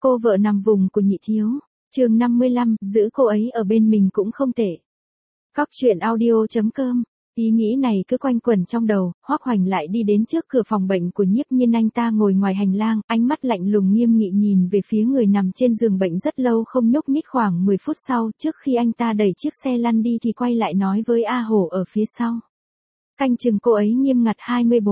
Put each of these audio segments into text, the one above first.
Cô vợ nằm vùng của nhị thiếu. Chương 55, giữ cô ấy ở bên mình cũng không tệ. Cóc truyện audio.com. Ý nghĩ này cứ quanh quẩn trong đầu, Hoắc Hoành lại đi đến trước cửa phòng bệnh của Nhiếp Nhiên. Anh ta ngồi ngoài hành lang, ánh mắt lạnh lùng nghiêm nghị nhìn về phía người nằm trên giường bệnh rất lâu không nhúc nhích. Khoảng 10 phút sau, trước khi anh ta đẩy chiếc xe lăn đi thì quay lại nói với A Hổ ở phía sau. Canh chừng cô ấy nghiêm ngặt.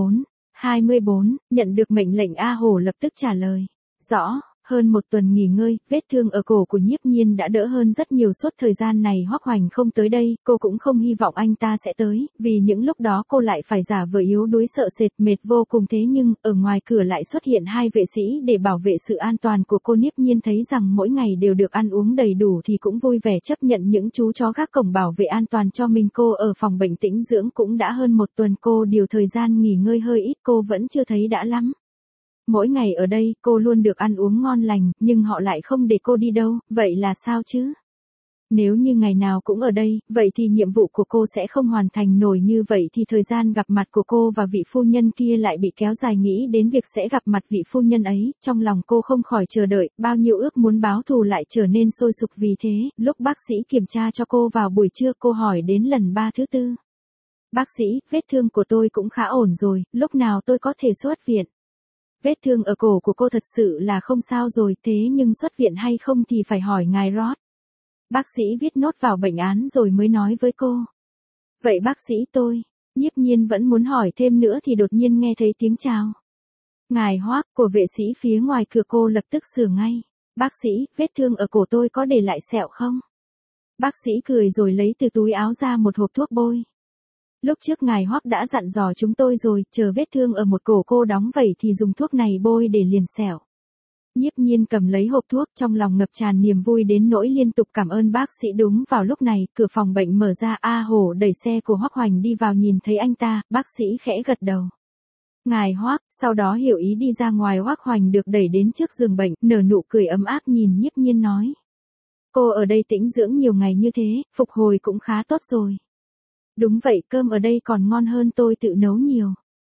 24, nhận được mệnh lệnh A Hổ lập tức trả lời. Rõ. Hơn một tuần nghỉ ngơi, vết thương ở cổ của Nhiếp Nhiên đã đỡ hơn rất nhiều. Suốt thời gian này Hoắc Hoành không tới đây, cô cũng không hy vọng anh ta sẽ tới, vì những lúc đó cô lại phải giả vờ yếu đuối sợ sệt mệt vô cùng. Thế nhưng, ở ngoài cửa lại xuất hiện hai vệ sĩ để bảo vệ sự an toàn của cô. Nhiếp Nhiên thấy rằng mỗi ngày đều được ăn uống đầy đủ thì cũng vui vẻ chấp nhận những chú chó gác cổng bảo vệ an toàn cho mình. Cô ở phòng bệnh tĩnh dưỡng cũng đã hơn một tuần, cô điều thời gian nghỉ ngơi hơi ít, cô vẫn chưa thấy đã lắm. Mỗi ngày ở đây, cô luôn được ăn uống ngon lành, nhưng họ lại không để cô đi đâu, vậy là sao chứ? Nếu như ngày nào cũng ở đây, vậy thì nhiệm vụ của cô sẽ không hoàn thành nổi. Như vậy thì thời gian gặp mặt của cô và vị phu nhân kia lại bị kéo dài. Nghĩ đến việc sẽ gặp mặt vị phu nhân ấy, trong lòng cô không khỏi chờ đợi, bao nhiêu ước muốn báo thù lại trở nên sôi sục. Vì thế, lúc bác sĩ kiểm tra cho cô vào buổi trưa, cô hỏi đến lần 3 thứ 4. Bác sĩ, vết thương của tôi cũng khá ổn rồi, lúc nào tôi có thể xuất viện? Vết thương ở cổ của cô thật sự là không sao rồi, thế nhưng xuất viện hay không thì phải hỏi ngài Ross. Bác sĩ viết nốt vào bệnh án rồi mới nói với cô. Vậy bác sĩ tôi, Nhiếp Nhiên vẫn muốn hỏi thêm nữa thì đột nhiên nghe thấy tiếng chào. Ngài Hoắc của vệ sĩ phía ngoài cửa. Cô lập tức sửa ngay. Bác sĩ, vết thương ở cổ tôi có để lại sẹo không? Bác sĩ cười rồi lấy từ túi áo ra một hộp thuốc bôi. Lúc trước ngài Hoắc đã dặn dò chúng tôi rồi, chờ vết thương ở một cổ cô đóng vẩy thì dùng thuốc này bôi để liền sẹo. Nhiếp Nhiên cầm lấy hộp thuốc, trong lòng ngập tràn niềm vui đến nỗi liên tục cảm ơn bác sĩ. Đúng vào lúc này, cửa phòng bệnh mở ra, A Hổ đẩy xe của Hoắc Hoành đi vào. Nhìn thấy anh ta, bác sĩ khẽ gật đầu. Ngài Hoắc, sau đó hiểu ý đi ra ngoài. Hoắc Hoành được đẩy đến trước giường bệnh, nở nụ cười ấm áp nhìn Nhiếp Nhiên nói. Cô ở đây tĩnh dưỡng nhiều ngày như thế, phục hồi cũng khá tốt rồi. Đúng vậy, cơm ở đây còn ngon hơn tôi tự nấu nhiều.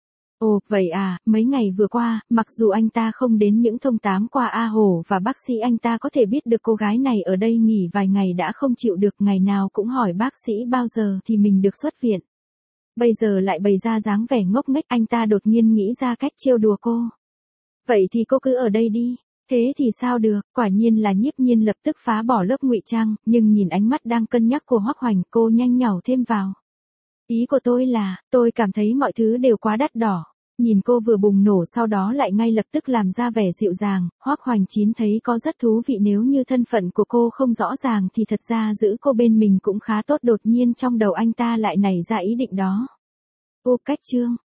Ồ, vậy à, mấy ngày vừa qua, mặc dù anh ta không đến những thông tám qua A Hổ và bác sĩ, anh ta có thể biết được cô gái này ở đây nghỉ vài ngày đã không chịu được, ngày nào cũng hỏi bác sĩ bao giờ thì mình được xuất viện. Bây giờ lại bày ra dáng vẻ ngốc nghếch, anh ta đột nhiên nghĩ ra cách trêu đùa cô. Vậy thì cô cứ ở đây đi. Thế thì sao được, quả nhiên là Nhiếp Nhiên lập tức phá bỏ lớp ngụy trang, nhưng nhìn ánh mắt đang cân nhắc của Hoắc Hoành, cô nhanh nhảu thêm vào. Ý của tôi là, tôi cảm thấy mọi thứ đều quá đắt đỏ. Nhìn cô vừa bùng nổ sau đó lại ngay lập tức làm ra vẻ dịu dàng, Hoắc Hoành Chín thấy có rất thú vị. Nếu như thân phận của cô không rõ ràng thì thật ra giữ cô bên mình cũng khá tốt. Đột nhiên trong đầu anh ta lại nảy ra ý định đó. Ô cách chương,